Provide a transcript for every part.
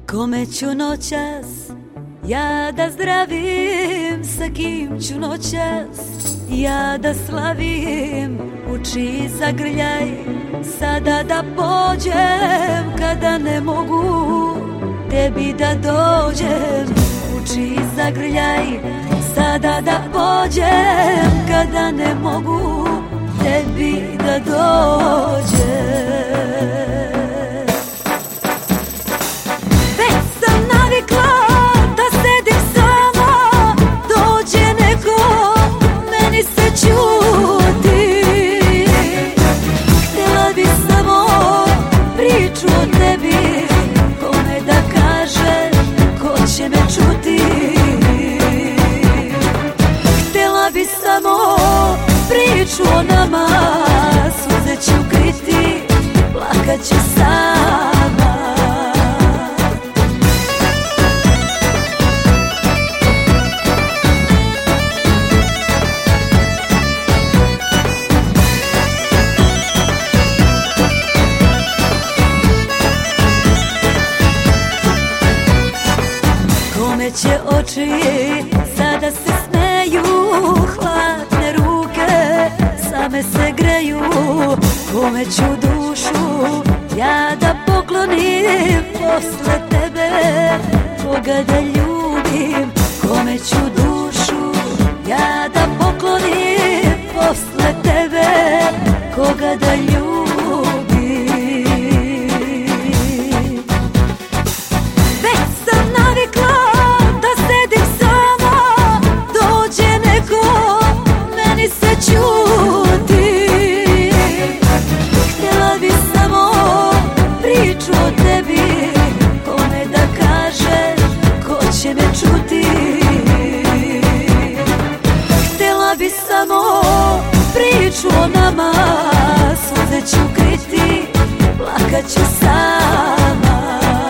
Kome ću noćas ja da zdravim, sa kim ću noćas ja da slavim, u čiji zagrljaj sada da pođem, kada ne mogu tebi da dođem, u čiji zagrljaj sada da pođem, kada ne mogu tebi da dođem. Samo priču o nama, suze ću kriti, plakat ću sama. Kome će oči sada se smeju, hladne ruke same se greju, kome ću dušu ja da poklonim posle tebe, koga da ljubim, kome ću dušu ja da poklonim posle tebe, koga da ljubim. Već sam navikla da sedim sama, dođe neko meni se čuti, htjela bi samo priču o tebi, kome da kažem, ko će me čuti. Htjela bi samo priču o nama, suze ću kriti, plakat ću sama.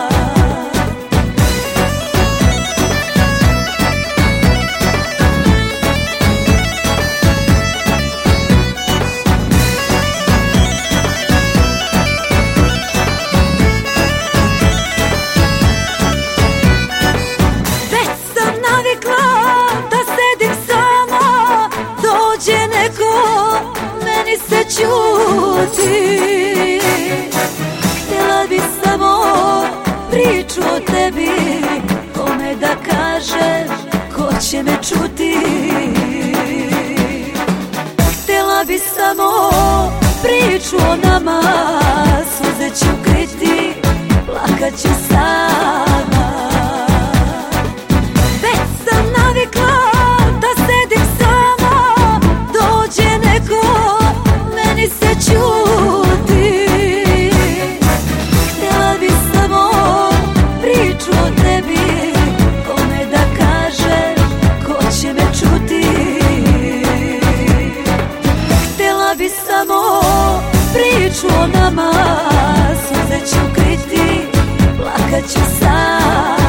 Meni se čuti, htjela bi samo priču o tebi, kome da kažem, ko će me čuti. Htjela bi samo priču o nama, suze ću kriti, plakat ću sama. Već sam navikla da sedim sama, dođe neko meni se čuti, htjela bi samo priču o tebi, kome da kažem, ko će me čuti. Htjela bi samo priču o nama, suze ću kriti, plakat ću sama.